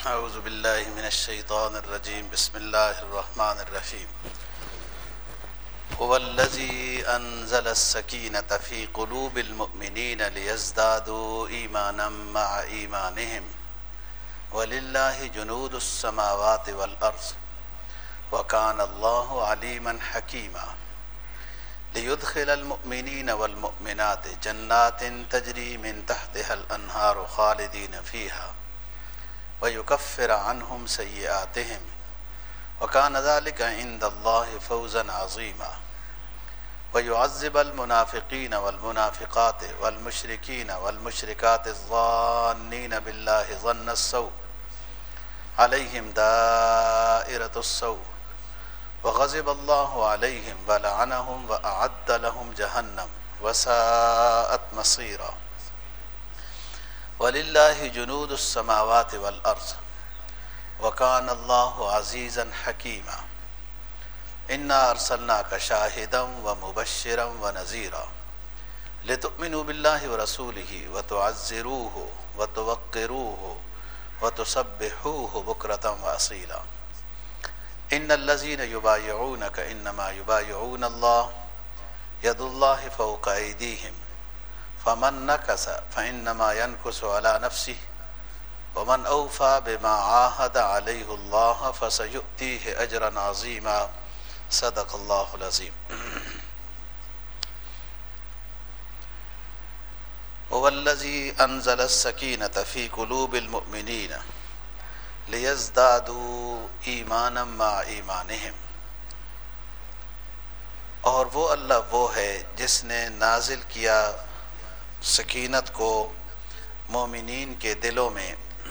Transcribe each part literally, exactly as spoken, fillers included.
اعوذ باللہ من الشیطان الرجیم بسم اللہ الرحمن الرحیم هو الذی انزل السکینة فی قلوب المؤمنین لیزدادوا ایمانا مع ایمانہم وللہ جنود السماوات والارض وکان اللہ علیما حکیما لیدخل المؤمنین والمؤمنات جنات تجری من تحتها الانہار خالدین فیہا وَيُكَفِّرَ عَنْهُمْ سَيِّئَاتِهِمْ وَكَانَ ذَلِكَ عِنْدَ اللَّهِ فَوْزًا عَظِيمًا وَيُعَذِّبَ الْمُنَافِقِينَ وَالْمُنَافِقَاتِ وَالْمُشْرِكِينَ وَالْمُشْرِكَاتِ الظَّانِّينَ بِاللَّهِ ظَنَّ السَّوْءِ عَلَيْهِمْ دَائِرَةُ السَّوْءِ وَغَضِبَ اللَّهُ عَلَيْهِمْ وَلَعَنَهُمْ وَأَعَدَّ لَهُمْ جَهَنَّمَ وَسَاءَتْ مَصِيرًا وَلِلَّهِ جُنُودُ السَّمَاوَاتِ وَالْأَرْضِ وَكَانَ اللَّهُ عَزِيزًا حَكِيمًا إِنَّا أَرْسَلْنَاكَ شَاهِدًا وَمُبَشِّرًا وَنَذِيرًا لِتُؤْمِنُوا بِاللَّهِ وَرَسُولِهِ وَتُعَزِّرُوهُ وَتُوَقِّرُوهُ وَتُسَبِّحُوهُ بُكْرَةً وَأَصِيلًا إِنَّ الَّذِينَ يُبَايِعُونَكَ إِنَّمَا يُبَايِعُونَ اللَّهَ يَدُ اللَّهِ فَوْقَ أَيْدِيهِمْ فمن نکس فإنما ينکس على نفسه ومن أوفى بما عاهد عليه الله فسيؤتيه أجرا عظيما صدق الله العظيم. هو الذي أنزل السكينة في قلوب المؤمنين ليزدادوا إيمانا مع إيمانهم. اور وہ اللہ وہ ہے جس نے نازل کیا سکینت کو مومنین کے دلوں میں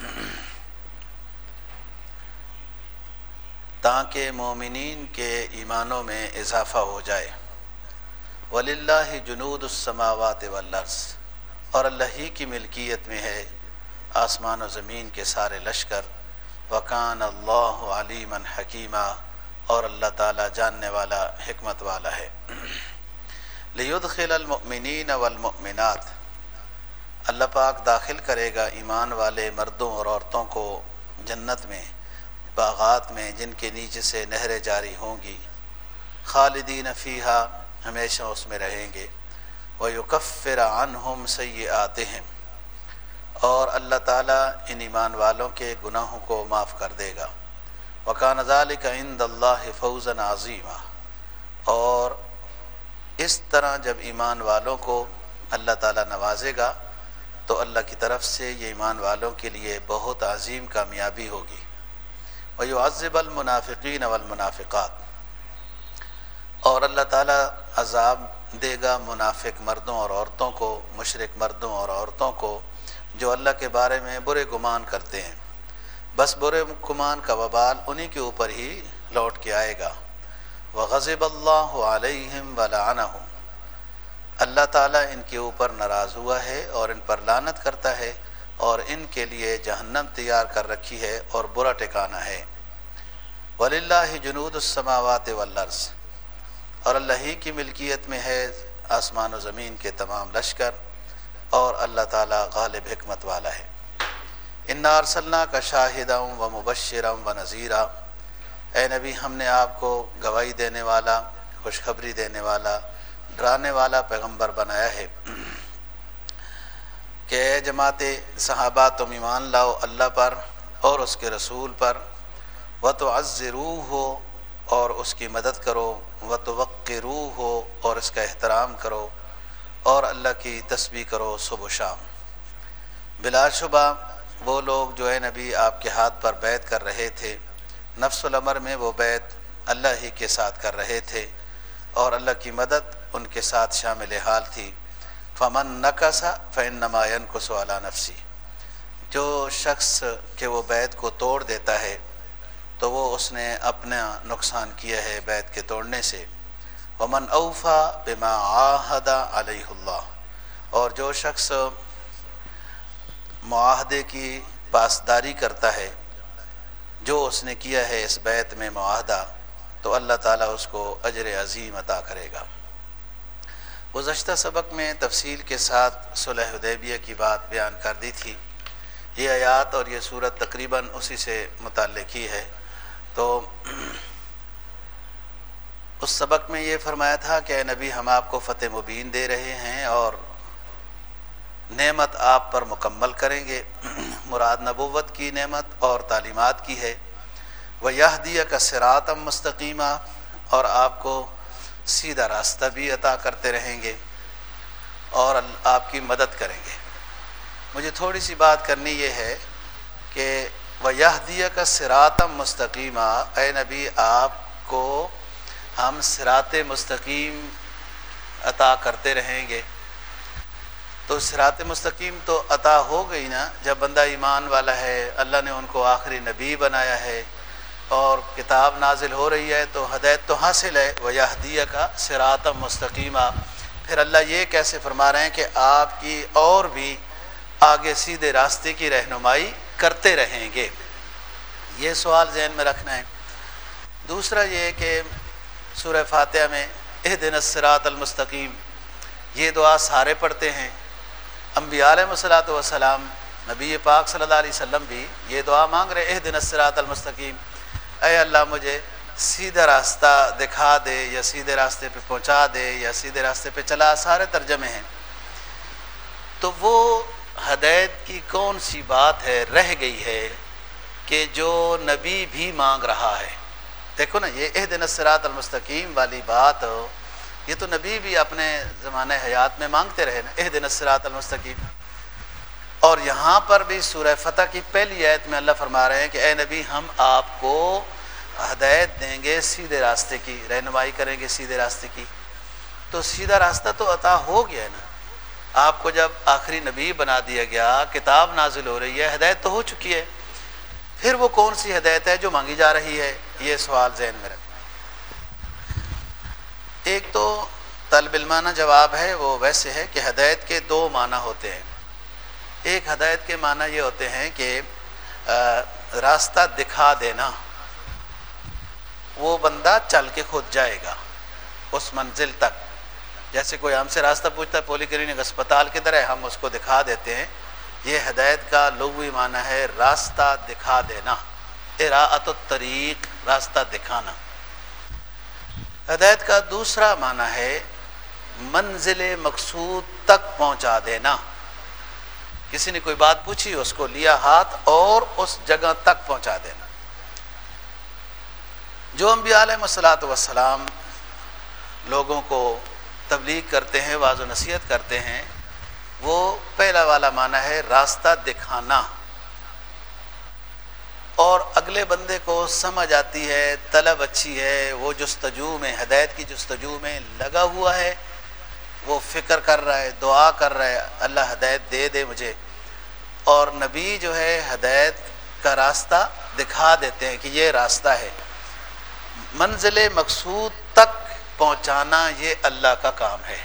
تاکہ مومنین کے ایمانوں میں اضافہ ہو جائے. وَلِلَّهِ جُنُودُ السَّمَاوَاتِ وَالْأَرْضِ اور اللہ ہی کی ملکیت میں ہے آسمان و زمین کے سارے لشکر. وَكَانَ اللَّهُ عَلِيمًا حَكِيمًا اور اللہ تعالی جاننے والا حکمت والا ہے. لِيُدْخِلَ الْمُؤْمِنِينَ وَالْمُؤْمِنَاتِ اللہ پاک داخل کرے گا ایمان والے مردوں اور عورتوں کو جنت میں، باغات میں جن کے نیچے سے نہریں جاری ہوں گی. خالدین فیہا ہمیشہ اس میں رہیں گے. وَيُكَفِّرَ عَنْهُمْ سَيِّئَاتِهِمْ اور اللہ تعالیٰ ان ایمان والوں کے گناہوں کو معاف کر دے گا. وَكَانَ ذَلِكَ عِنْدَ اللَّهِ فَوْزًا عَظِيمًا اور اس طرح جب ایمان والوں کو اللہ تعالیٰ نوازے گا تو اللہ کی طرف سے یہ ایمان والوں کے لیے بہت عظیم کامیابی ہوگی. وَيُعَذِّبَ الْمُنَافِقِينَ وَالْمُنَافِقَاتِ اور اللہ تعالیٰ عذاب دے گا منافق مردوں اور عورتوں کو، مشرک مردوں اور عورتوں کو جو اللہ کے بارے میں برے گمان کرتے ہیں. بس برے گمان کا وبال انہی کے اوپر ہی لوٹ کے آئے گا. وَغَضِبَ اللَّهُ عَلَيْهِمْ وَلَعَنَهُمْ اللہ تعالیٰ ان کے اوپر ناراض ہوا ہے اور ان پر لعنت کرتا ہے اور ان کے لیے جہنم تیار کر رکھی ہے اور برا ٹھکانہ ہے. وَلِلَّهِ جُنُودُ السَّمَاوَاتِ وَالْأَرْضِ اور اللہ ہی کی ملکیت میں ہے آسمان و زمین کے تمام لشکر اور اللہ تعالیٰ غالب حکمت والا ہے. اِنَّا أَرْسَلْنَاكَ شَاهِدًا وَمُبَشِّرًا وَنَذِيرًا اے نبی ہم نے آپ کو گواہی دینے والا، خوشخبری دینے والا، ڈرانے والا پیغمبر بنایا ہے کہ اے جماعت صحابہ تم ایمان لاؤ اللہ پر اور اس کے رسول پر. وَتُعَزِّرُوهُ اور اس کی مدد کرو. وَتُوَقِّرُوهُ اور اس کا احترام کرو اور اللہ کی تسبیح کرو صبح و شام. بلا شبہ وہ لوگ جو اے نبی آپ کے ہاتھ پر بیعت کر رہے تھے، نفس الامر میں وہ بیعت اللہ ہی کے ساتھ کر رہے تھے اور اللہ کی مدد ان کے ساتھ شامل حال تھی. فمن نکس فانما ينکس علی نفسی جو شخص کہ وہ بیعت کو توڑ دیتا ہے تو وہ اس نے اپنا نقصان کیا ہے بیعت کے توڑنے سے. ومن اوفی بما عاہد علیہ اللہ اور جو شخص معاہدے کی پاسداری کرتا ہے جو اس نے کیا ہے اس بیعت میں معاہدہ تو اللہ تعالیٰ اس کو اجر عظیم عطا کرے گا. گزشتہ سبق میں تفصیل کے ساتھ صلح حدیبیہ کی بات بیان کر دی تھی یہ آیات اور یہ صورت تقریباً اسی سے متعلق ہی ہے۔ تو اس سبق میں یہ فرمایا تھا کہ اے نبی ہم آپ کو فتح مبین دے رہے ہیں اور نعمت آپ پر مکمل کریں گے۔ مراد نبوت کی نعمت اور تعلیمات کی ہے۔ وَيَهْدِيَكَ صِرَاطًا مُسْتَقِيمًا، اور آپ کو سیدھا راستہ بھی عطا کرتے رہیں گے اور آپ کی مدد کریں گے۔ مجھے تھوڑی سی بات کرنی یہ ہے کہ وَيَهْدِيَكَ صِرَاطًا مُسْتَقِيمًا، اے نبی آپ کو ہم صراط مستقیم عطا کرتے رہیں گے۔ تو صراط مستقیم تو عطا ہو گئی نا جب بندہ ایمان والا ہے، اللہ نے ان کو آخری نبی بنایا ہے اور کتاب نازل ہو رہی ہے تو ہدایت تو حاصل ہے۔ وَيَهْدِيَكَ صِرَاطًا مُسْتَقِيمًا، پھر اللہ یہ کیسے فرما رہے ہیں کہ آپ کی اور بھی آگے سیدھے راستے کی رہنمائی کرتے رہیں گے۔ یہ سوال ذہن میں رکھنا ہے۔ دوسرا یہ کہ سورہ فاتحہ میں اہدنا الصراط المستقیم، یہ دعا سارے پڑھتے ہیں۔ انبیاء علیہ الصلوۃ والسلام، نبی پاک صلی اللہ علیہ وسلم بھی یہ دعا مانگ رہے اہدنا الصراط المستقیم، اے اللہ مجھے سیدھا راستہ دکھا دے یا سیدھے راستے پہ پہنچا دے یا سیدھے راستے پہ چلا، سارے ترجمے ہیں۔ تو وہ ہدایت کی کون سی بات ہے رہ گئی ہے کہ جو نبی بھی مانگ رہا ہے؟ دیکھو نا، یہ اہدنا الصراط المستقیم والی بات یہ تو نبی بھی اپنے زمانہ حیات میں مانگتے رہے نا، اہدنا الصراط المستقیم۔ اور یہاں پر بھی سورہ فتح کی پہلی آیت میں اللہ فرما رہے ہیں کہ اے نبی ہم آپ کو ہدایت دیں گے، سیدھے راستے کی رہنمائی کریں گے، سیدھے راستے کی۔ تو سیدھا راستہ تو عطا ہو گیا ہے نا، آپ کو جب آخری نبی بنا دیا گیا، کتاب نازل ہو رہی ہے، ہدایت تو ہو چکی ہے، پھر وہ کون سی ہدایت ہے جو مانگی جا رہی ہے؟ یہ سوال ذہن میں رکھ۔ ایک تو طلب علمانہ جواب ہے، وہ ویسے ہے کہ ہدایت کے دو معنی ہوتے ہیں۔ ایک ہدایت کے معنی یہ ہوتے ہیں کہ راستہ دکھا دینا، وہ بندہ چل کے خود جائے گا اس منزل تک۔ جیسے کوئی ہم سے راستہ پوچھتا ہے پولی کلینک اسپتال کدھر ہے، ہم اس کو دکھا دیتے ہیں۔ یہ ہدایت کا لغوی معنی ہے راستہ دکھا دینا، اراءۃ الطریق، راستہ دکھانا۔ ہدایت کا دوسرا معنی ہے منزل مقصود تک پہنچا دینا۔ کسی نے کوئی بات پوچھی، اس کو لیا ہاتھ اور اس جگہ تک پہنچا دینا۔ جو انبیاء علیہ الصلوۃ والسلام لوگوں کو تبلیغ کرتے ہیں، واعظ و نصیحت کرتے ہیں، وہ پہلا والا معنی ہے راستہ دکھانا، اور اگلے بندے کو سمجھ آتی ہے، طلب اچھی ہے، وہ جستجو میں، ہدایت کی جستجو میں لگا ہوا ہے، وہ فکر کر رہا ہے، دعا کر رہا ہے اللہ ہدایت دے دے مجھے، اور نبی جو ہے ہدایت کا راستہ دکھا دیتے ہیں کہ یہ راستہ ہے۔ منزل مقصود تک پہنچانا یہ اللہ کا کام ہے۔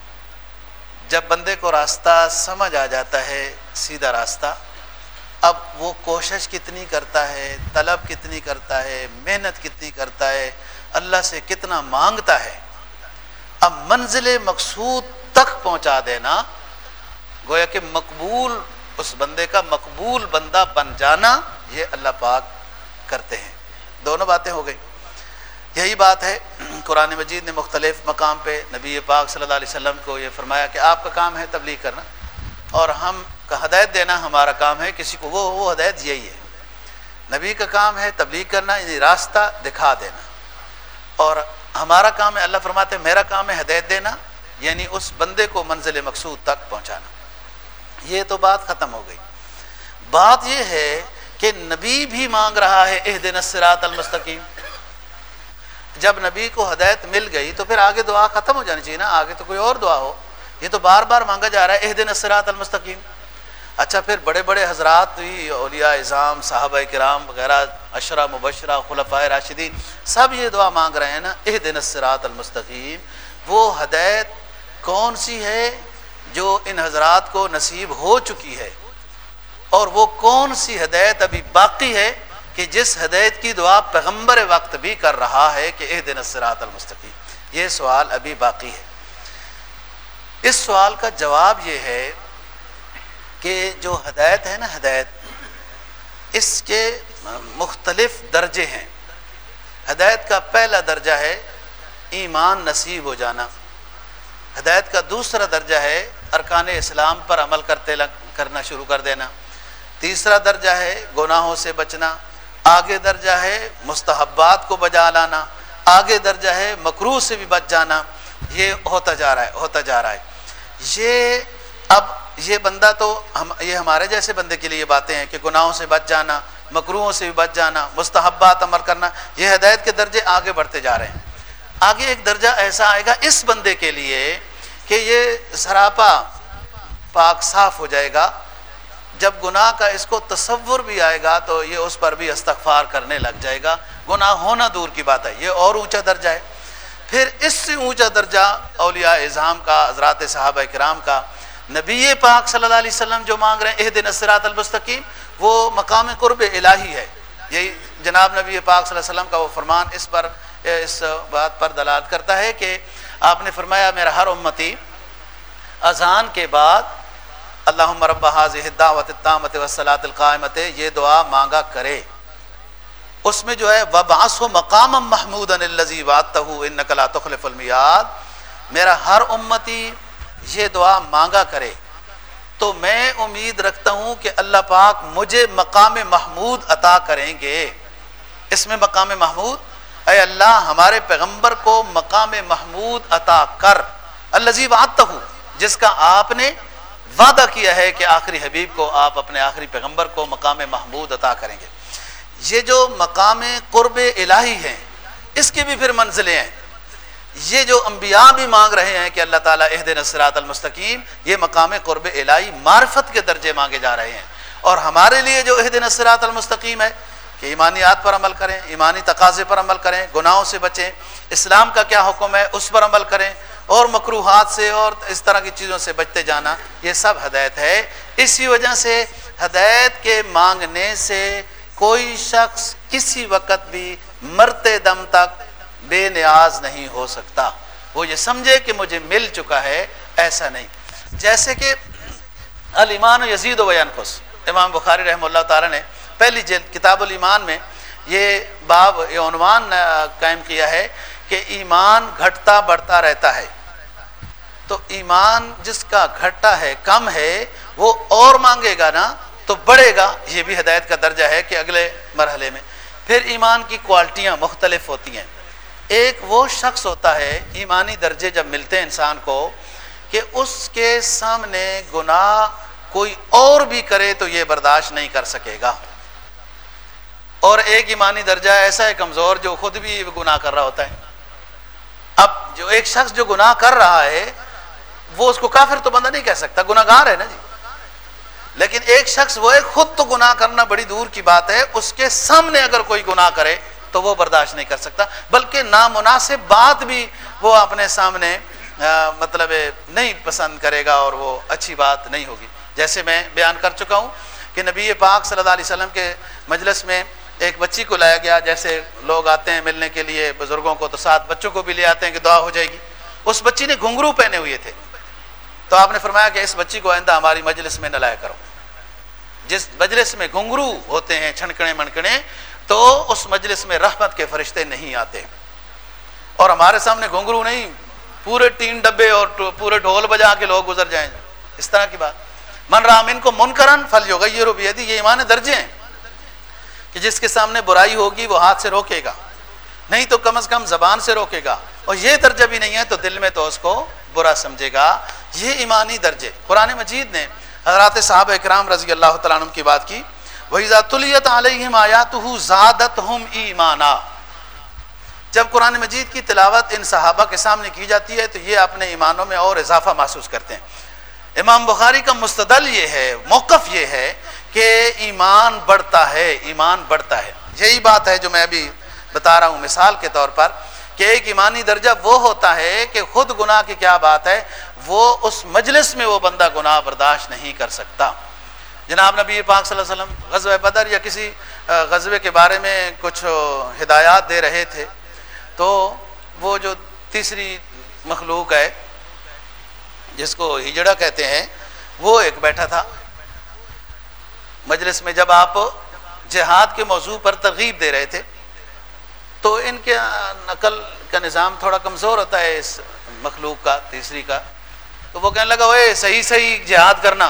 جب بندے کو راستہ سمجھ آ جاتا ہے، سیدھا راستہ، اب وہ کوشش کتنی کرتا ہے، طلب کتنی کرتا ہے، محنت کتنی کرتا ہے، اللہ سے کتنا مانگتا ہے۔ اب منزل مقصود تک پہنچا دینا، گویا کہ مقبول، اس بندے کا مقبول بندہ بن جانا، یہ اللہ پاک کرتے ہیں۔ دونوں باتیں ہو گئی۔ یہی بات ہے قرآن مجید نے مختلف مقام پہ نبی پاک صلی اللہ علیہ وسلم کو یہ فرمایا کہ آپ کا کام ہے تبلیغ کرنا اور ہم کا ہدایت دینا ہمارا کام ہے کسی کو، وہ وہ ہدایت یہی ہے۔ نبی کا کام ہے تبلیغ کرنا، یعنی راستہ دکھا دینا، اور ہمارا کام ہے، اللہ فرماتے ہیں میرا کام ہے ہدایت دینا، یعنی اس بندے کو منزل مقصود تک پہنچانا۔ یہ تو بات ختم ہو گئی۔ بات یہ ہے کہ نبی بھی مانگ رہا ہے اہدنا الصراط المستقیم۔ جب نبی کو ہدایت مل گئی تو پھر آگے دعا ختم ہو جانی چاہیے نا، آگے تو کوئی اور دعا ہو۔ یہ تو بار بار مانگا جا رہا ہے اہدنا الصراط المستقیم۔ اچھا، پھر بڑے بڑے حضرات بھی، اولیاء اعظام، صحابہ کرام وغیرہ، عشرہ مبشرہ، خلفائے راشدین، سب یہ دعا مانگ رہے ہیں نا اہدنا الصراط المستقیم۔ وہ ہدایت کون سی ہے جو ان حضرات کو نصیب ہو چکی ہے، اور وہ کون سی ہدایت ابھی باقی ہے کہ جس ہدایت کی دعا پیغمبر وقت بھی کر رہا ہے کہ اہدنا الصراط المستقیم؟ یہ سوال ابھی باقی ہے۔ اس سوال کا جواب یہ ہے کہ جو ہدایت ہے نا، ہدایت اس کے مختلف درجے ہیں۔ ہدایت کا پہلا درجہ ہے ایمان نصیب ہو جانا، ہدایت کا دوسرا درجہ ہے ارکان اسلام پر عمل کرتے لگ کرنا شروع کر دینا، تیسرا درجہ ہے گناہوں سے بچنا، آگے درجہ ہے مستحبات کو بجا لانا، آگے درجہ ہے مکروہ سے بھی بچ جانا۔ یہ ہوتا جا رہا ہے ہوتا جا رہا ہے یہ اب یہ بندہ تو ہم یہ ہمارے جیسے بندے کے لیے یہ باتیں ہیں کہ گناہوں سے بچ جانا، مکروہوں سے بھی بچ جانا، مستحبات عمل کرنا، یہ ہدایت کے درجے آگے بڑھتے جا رہے ہیں۔ آگے ایک درجہ ایسا آئے گا اس بندے کے لیے کہ یہ سراپا پاک صاف ہو جائے گا، جب گناہ کا اس کو تصور بھی آئے گا تو یہ اس پر بھی استغفار کرنے لگ جائے گا، گناہ ہونا دور کی بات ہے، یہ اور اونچا درجہ ہے۔ پھر اس سے اونچا درجہ اولیاء اعظام کا، حضرات صحابہ کرام کا، نبی پاک صلی اللہ علیہ وسلم جو مانگ رہے ہیں اہدنا الصراط المستقیم، وہ مقام قرب الہی ہے۔ یہی جناب نبی پاک صلی اللہ علیہ وسلم کا وہ فرمان اس پر اس بات پر دلالت کرتا ہے کہ آپ نے فرمایا میرا ہر امتی اذان کے بعد اللہم رب ھذہ الدعوۃ التامۃ والصلاۃ القائمۃ یہ دعا مانگا کرے، اس میں جو ہے وَبْعَثْهُ مَقَامًا مَحْمُودًا الَّذِي وَعَدتَّهُ إِنَّكَ لَا تُخْلِفُ الْمِيعَادَ، میرا ہر امتی یہ دعا مانگا کرے تو میں امید رکھتا ہوں کہ اللہ پاک مجھے مقام محمود عطا کریں گے۔ اس میں مقام محمود، اے اللہ ہمارے پیغمبر کو مقام محمود عطا کر، الذی وعدتہ، جس کا آپ نے وعدہ کیا ہے کہ آخری حبیب کو آپ اپنے آخری پیغمبر کو مقام محمود عطا کریں گے۔ یہ جو مقام قرب الہی ہیں اس کی بھی پھر منزلیں ہیں، یہ جو انبیاء بھی مانگ رہے ہیں کہ اللہ تعالیٰ اہدنا الصراط المستقیم، یہ مقام قرب الہی معرفت کے درجے مانگے جا رہے ہیں۔ اور ہمارے لیے جو اہدنا الصراط المستقیم ہے کہ ایمانیات پر عمل کریں، ایمانی تقاضے پر عمل کریں، گناہوں سے بچیں، اسلام کا کیا حکم ہے اس پر عمل کریں، اور مکروہات سے اور اس طرح کی چیزوں سے بچتے جانا، یہ سب ہدایت ہے۔ اسی وجہ سے ہدایت کے مانگنے سے کوئی شخص کسی وقت بھی مرتے دم تک بے نیاز نہیں ہو سکتا، وہ یہ سمجھے کہ مجھے مل چکا ہے، ایسا نہیں۔ جیسے کہ الایمان یزید و ینقص، امام بخاری رحمہ اللہ تعالی نے پہلی جلد کتاب الایمان میں یہ باب یہ عنوان قائم کیا ہے کہ ایمان گھٹتا بڑھتا رہتا ہے۔ تو ایمان جس کا گھٹا ہے، کم ہے، وہ اور مانگے گا نا تو بڑھے گا، یہ بھی ہدایت کا درجہ ہے کہ اگلے مرحلے میں۔ پھر ایمان کی کوالٹیاں مختلف ہوتی ہیں۔ ایک وہ شخص ہوتا ہے ایمانی درجے جب ملتے ہیں انسان کو کہ اس کے سامنے گناہ کوئی اور بھی کرے تو یہ برداشت نہیں کر سکے گا، اور ایک ایمانی درجہ ایسا ہے کمزور جو خود بھی گناہ کر رہا ہوتا ہے۔ اب جو ایک شخص جو گناہ کر رہا ہے وہ اس کو کافر تو بندہ نہیں کہہ سکتا، گناہ گار ہے نا جی، لیکن ایک شخص وہ ہے خود تو گناہ کرنا بڑی دور کی بات ہے، اس کے سامنے اگر کوئی گناہ کرے تو وہ برداشت نہیں کر سکتا، بلکہ نامناسب بات بھی وہ اپنے سامنے مطلب نہیں پسند کرے گا، اور وہ اچھی بات نہیں ہوگی۔ جیسے میں بیان کر چکا ہوں کہ نبی پاک صلی اللہ علیہ وسلم کے مجلس میں ایک بچی کو لایا گیا، جیسے لوگ آتے ہیں ملنے کے لیے بزرگوں کو تو ساتھ بچوں کو بھی لے آتے ہیں کہ دعا ہو جائے گی۔ اس بچی نے گھنگرو پہنے ہوئے تھے، تو آپ نے فرمایا کہ اس بچی کو آئندہ ہماری مجلس میں نہ لایا کرو۔ جس مجلس میں گھنگرو ہوتے ہیں، چھنکنے منکنے، تو اس مجلس میں رحمت کے فرشتے نہیں آتے۔ اور ہمارے سامنے گھنگرو نہیں، پورے تین ڈبے اور پورے ڈھول بجا کے لوگ گزر جائیں، اس طرح کی بات۔ من رأى منکم منکرا فلیغیرہ بیدہ، یہ ایمان درجے ہیں کہ جس کے سامنے برائی ہوگی وہ ہاتھ سے روکے گا، نہیں تو کم از کم زبان سے روکے گا، اور یہ درجہ بھی نہیں ہے تو دل میں تو اس کو برا سمجھے گا۔ یہ ایمانی درجے قرآن مجید نے حضرات صحابہ اکرام رضی اللہ تعالیٰ عنہ کی بات کی، وَإِذَا تُلِيَتْ عَلَيْهِمْ آيَاتُهُ زَادَتْهُمْ ایمانا، جب قرآن مجید کی تلاوت ان صحابہ کے سامنے کی جاتی ہے تو یہ اپنے ایمانوں میں اور اضافہ محسوس کرتے ہیں۔ امام بخاری کا مستدل یہ ہے، موقف یہ ہے کہ ایمان بڑھتا ہے، ایمان بڑھتا ہے۔ یہی بات ہے جو میں ابھی بتا رہا ہوں مثال کے طور پر، کہ ایک ایمانی درجہ وہ ہوتا ہے کہ خود گناہ کی کیا بات ہے، وہ اس مجلس میں وہ بندہ گناہ برداشت نہیں کر سکتا۔ جناب نبی پاک صلی اللہ علیہ وسلم غزوہ بدر یا کسی غزوے کے بارے میں کچھ ہدایات دے رہے تھے، تو وہ جو تیسری مخلوق ہے جس کو ہجڑا کہتے ہیں، وہ ایک بیٹھا تھا مجلس میں۔ جب آپ جہاد کے موضوع پر ترغیب دے رہے تھے، تو ان کے نقل کا نظام تھوڑا کمزور ہوتا ہے اس مخلوق کا، تیسری کا، تو وہ کہنے لگا اوے صحیح صحیح جہاد کرنا.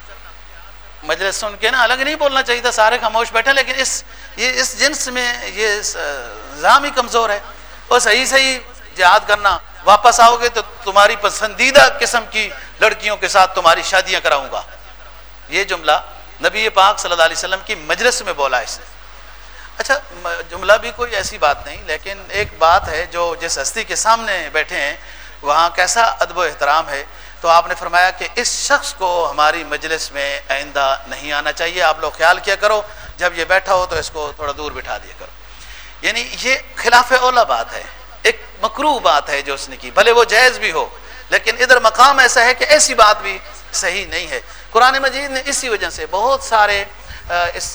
مجلس سن کے نا، الگ نہیں بولنا چاہیے تھا، سارے خاموش بیٹھے، لیکن اس یہ اس جنس میں یہ نظام ہی کمزور ہے. وہ صحیح صحیح جہاد کرنا، واپس آؤ گے تو تمہاری پسندیدہ قسم کی لڑکیوں کے ساتھ تمہاری شادیاں کراؤں گا. یہ جملہ نبی پاک صلی اللہ علیہ وسلم کی مجلس میں بولا اس نے. اچھا جملہ بھی کوئی ایسی بات نہیں، لیکن ایک بات ہے جو جس ہستی کے سامنے بیٹھے ہیں وہاں کیسا ادب و احترام ہے. تو آپ نے فرمایا کہ اس شخص کو ہماری مجلس میں آئندہ نہیں آنا چاہیے، آپ لوگ خیال کیا کرو، جب یہ بیٹھا ہو تو اس کو تھوڑا دور بٹھا دیا کرو. یعنی یہ خلاف اولا بات ہے، ایک مکروہ بات ہے جو اس نے کی، بھلے وہ جائز بھی ہو، لیکن ادھر مقام ایسا ہے کہ ایسی بات بھی صحیح نہیں ہے. قرآن مجید نے اسی وجہ سے بہت سارے اس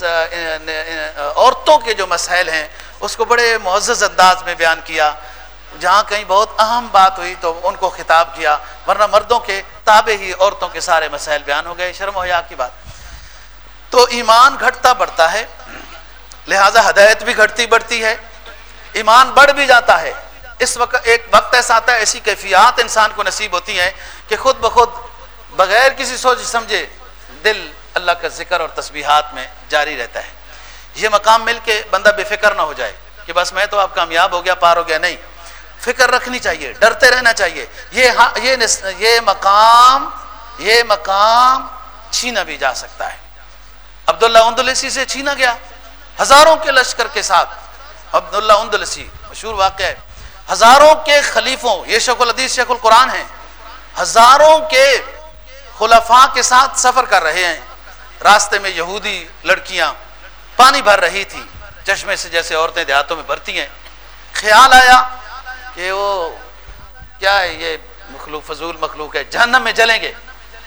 عورتوں کے جو مسائل ہیں اس کو بڑے معزز انداز میں بیان کیا. جہاں کہیں بہت اہم بات ہوئی تو ان کو خطاب کیا، ورنہ مردوں کے تابع ہی عورتوں کے سارے مسائل بیان ہو گئے. شرم و حیا کی بات. تو ایمان گھٹتا بڑھتا ہے، لہذا ہدایت بھی گھٹتی بڑھتی ہے، ایمان بڑھ بھی جاتا ہے. اس وقت ایک وقت ایسا آتا ہے، ایسی کیفیات انسان کو نصیب ہوتی ہیں کہ خود بخود بغیر کسی سوچ سمجھے دل اللہ کا ذکر اور تسبیحات میں جاری رہتا ہے. یہ مقام مل کے بندہ بے فکر نہ ہو جائے کہ بس میں تو اب کامیاب ہو گیا، پار ہو گیا. نہیں، فکر رکھنی چاہیے، ڈرتے رہنا چاہیے. یہ یہ یہ مقام یہ مقام چھینا بھی جا سکتا ہے. عبداللہ اندلسی سے چھینا گیا ہزاروں کے لشکر کے ساتھ. عبداللہ اندلسی مشہور واقعہ ہے. ہزاروں کے خلیفوں، یہ شیخ الحدیث شیخ القرآن ہیں، ہزاروں کے خلفاء کے ساتھ سفر کر رہے ہیں. راستے میں یہودی لڑکیاں پانی بھر رہی تھی چشمے سے، جیسے عورتیں دیہاتوں میں بھرتی ہیں. خیال آیا کہ وہ کیا ہے، یہ مخلوق فضول مخلوق ہے، جہنم میں جلیں گے.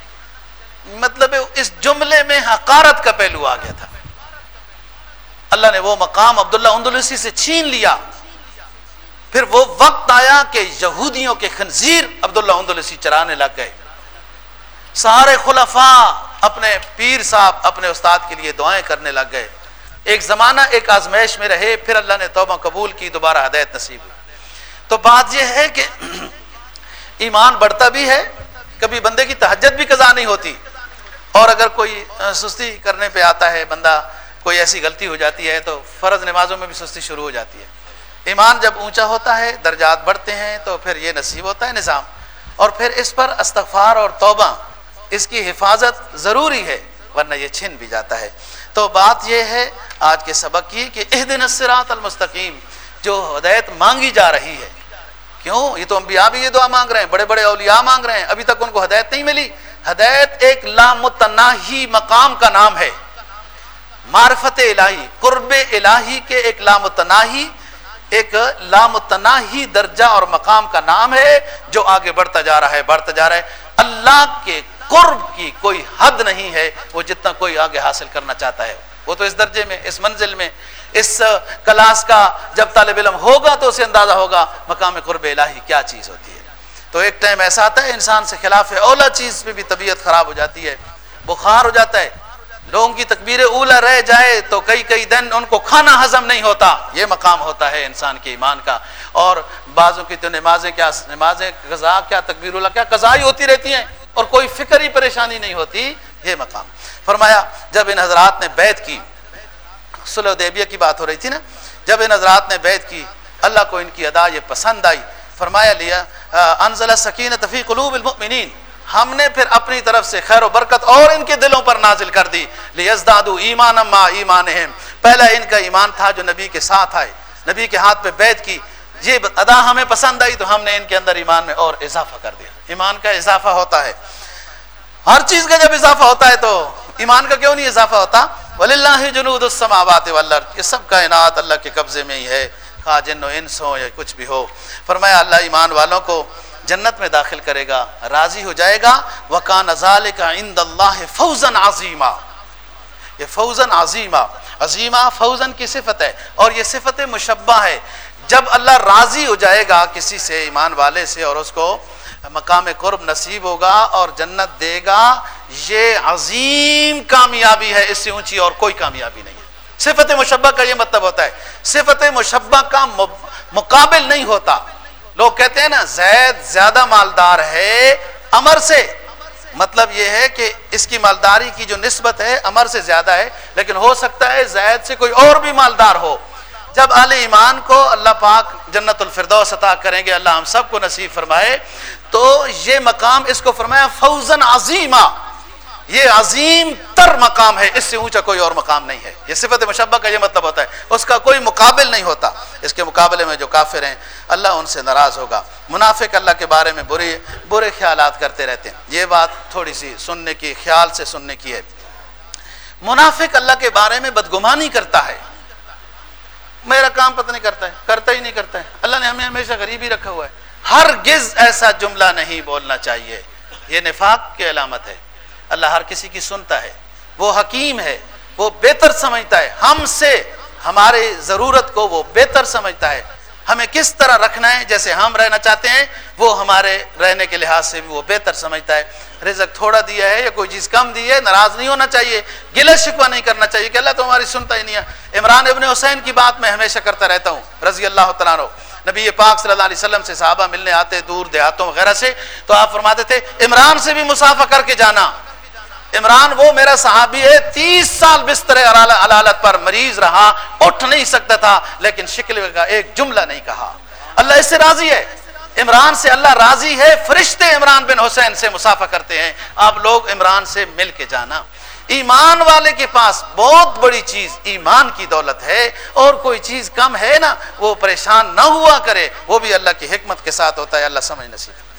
مطلب اس جملے میں حقارت کا پہلو آ گیا تھا. اللہ نے وہ مقام عبداللہ اندلسی سے چھین لیا. پھر وہ وقت آیا کہ یہودیوں کے خنزیر عبداللہ اندلسی چرانے لگ گئے. سارے خلفاء اپنے پیر صاحب اپنے استاد کے لیے دعائیں کرنے لگ گئے. ایک زمانہ ایک آزمائش میں رہے، پھر اللہ نے توبہ قبول کی، دوبارہ ہدایت نصیب ہوئی. تو بات یہ ہے کہ ایمان بڑھتا بھی ہے، کبھی بندے کی تہجد بھی قضا نہیں ہوتی، اور اگر کوئی سستی کرنے پہ آتا ہے بندہ، کوئی ایسی غلطی ہو جاتی ہے تو فرض نمازوں میں بھی سستی شروع ہو جاتی ہے. ایمان جب اونچا ہوتا ہے، درجات بڑھتے ہیں، تو پھر یہ نصیب ہوتا ہے نظام. اور پھر اس پر استغفار اور توبہ، اس کی حفاظت ضروری ہے، ورنہ یہ چھن بھی جاتا ہے. تو بات یہ ہے آج کے سبق کی کہ اہدنا الصراط المستقیم، جو ہدایت مانگی جا رہی ہے. کیوں؟ یہ تو انبیاء بھی یہ دعا مانگ رہے ہیں، بڑے بڑے اولیاء مانگ رہے ہیں، ابھی تک ان کو ہدایت نہیں ملی. ہدایت ایک لامتناہی مقام کا نام ہے، معرفت الہی، قرب الہی کے ایک لامتناہی ایک لامتناہی درجہ اور مقام کا نام ہے، جو آگے بڑھتا جا رہا ہے بڑھتا جا رہا ہے. اللہ کے قرب کی کوئی حد نہیں ہے، وہ جتنا کوئی آگے حاصل کرنا چاہتا ہے وہ تو اس درجے میں، اس منزل میں، اس کلاس کا جب طالب علم ہوگا تو اسے اندازہ ہوگا مقام قرب الہی کیا چیز ہوتی ہے. تو ایک ٹائم ایسا آتا ہے انسان سے خلاف اولا چیز پہ بھی طبیعت خراب ہو جاتی ہے، بخار ہو جاتا ہے. لوگوں کی تکبیر اولا رہ جائے تو کئی کئی دن ان کو کھانا ہضم نہیں ہوتا. یہ مقام ہوتا ہے انسان کے ایمان کا. اور بعضوں کی تو نمازیں کیا نمازیں قضا کیا تکبیر اولا کیا قضا ہی ہوتی رہتی ہیں اور کوئی فکر ہی پریشانی نہیں ہوتی. یہ مقام فرمایا جب ان حضرات نے بیعت کی، صلح حدیبیہ کی بات ہو رہی تھی نا، جب ان حضرات نے بیعت کی اللہ کو ان کی ادا یہ پسند آئی. فرمایا لیا انزل السکینۃ فی قلوب المؤمنین، ہم نے پھر اپنی طرف سے خیر و برکت اور ان کے دلوں پر نازل کر دی. لیزدادوا ایمانا مع ایمانہم، پہلا ان کا ایمان تھا جو نبی کے ساتھ آئے، نبی کے ہاتھ پہ بیعت کی. یہ ادا ہمیں پسند آئی تو ہم نے ان کے اندر ایمان میں اور اضافہ کر دیا. ایمان کا اضافہ ہوتا ہے، ہر چیز کا جب اضافہ ہوتا ہے تو ایمان کا کیوں نہیں اضافہ ہوتا؟ وَلِلَّهِ جُنُودُ السَّمَاوَاتِ وَالْأَرْضِ، یہ سب کائنات اللہ کے قبضے میں ہی ہے، خواہ جن و انس ہو یا کچھ بھی ہو. فرمایا اللہ ایمان والوں کو جنت میں داخل کرے گا، راضی ہو جائے گا. وَكَانَ ذَلِكَ عِندَ اللَّهِ فَوْزًا عَظِيمًا، یہ فوزن عظیمہ، عظیمہ فوزن کی صفت ہے اور یہ صفت مشبہ ہے. جب اللہ راضی ہو جائے گا کسی سے، ایمان والے سے، اور اس کو مقام قرب نصیب ہوگا اور جنت دے گا، یہ عظیم کامیابی ہے، اس سے اونچی اور کوئی کامیابی نہیں ہے. صفت مشبہ کا یہ مطلب ہوتا ہے، صفت مشبہ کا مقابل نہیں ہوتا۔ لوگ کہتے ہیں نا زید زیادہ مالدار ہے عمر سے، مطلب یہ ہے کہ اس کی مالداری کی جو نسبت ہے عمر سے زیادہ ہے، لیکن ہو سکتا ہے زید سے کوئی اور بھی مالدار ہو۔ جب اہل ایمان کو اللہ پاک جنت الفردوس عطا کریں گے، اللہ ہم سب کو نصیب فرمائے، تو یہ مقام اس کو فرمایا فوزن عظیما، یہ عظیم تر مقام ہے، اس سے اونچا کوئی اور مقام نہیں ہے۔ یہ صفت مشبہ کا یہ مطلب ہوتا ہے، اس کا کوئی مقابل نہیں ہوتا۔ اس کے مقابلے میں جو کافر ہیں اللہ ان سے ناراض ہوگا۔ منافق اللہ کے بارے میں برے برے خیالات کرتے رہتے ہیں۔ یہ بات تھوڑی سی سننے کی، خیال سے سننے کی ہے۔ منافق اللہ کے بارے میں بدگمانی کرتا ہے، میرا کام پتہ نہیں کرتا ہے، کرتا ہی نہیں کرتا ہے، اللہ نے ہمیں ہمیشہ غریب ہی رکھا ہوا ہے۔ ہرگز ایسا جملہ نہیں بولنا چاہیے، یہ نفاق کی علامت ہے۔ اللہ ہر کسی کی سنتا ہے، وہ حکیم ہے، وہ بہتر سمجھتا ہے، ہم سے ہمارے ضرورت کو وہ بہتر سمجھتا ہے، ہمیں کس طرح رکھنا ہے، جیسے ہم رہنا چاہتے ہیں وہ ہمارے رہنے کے لحاظ سے بھی وہ بہتر سمجھتا ہے۔ رزق تھوڑا دیا ہے یا کوئی چیز کم دی ہے، ناراض نہیں ہونا چاہیے، گلہ شکوہ نہیں کرنا چاہیے کہ اللہ تمہاری سنتا ہی نہیں ہے۔ عمران ابن حسین کی بات میں ہمیشہ کرتا رہتا ہوں رضی اللہ تعالیٰ عنہ، نبی پاک صلی اللہ علیہ وسلم سے صحابہ ملنے آتے دور دیہاتوں وغیرہ سے، تو آپ فرماتے تھے عمران سے بھی مصافحہ کر کے جانا۔ عمران وہ میرا صحابی ہے، تیس سال بستر علالت پر مریض رہا، اٹھ نہیں سکتا تھا، لیکن شکل کا ایک جملہ نہیں کہا۔ اللہ اس سے راضی ہے، عمران سے اللہ راضی ہے، فرشتے عمران بن حسین سے مصافحہ کرتے ہیں، آپ لوگ عمران سے مل کے جانا۔ ایمان والے کے پاس بہت بڑی چیز ایمان کی دولت ہے، اور کوئی چیز کم ہے نا وہ پریشان نہ ہوا کرے، وہ بھی اللہ کی حکمت کے ساتھ ہوتا ہے۔ اللہ سمجھ نصیب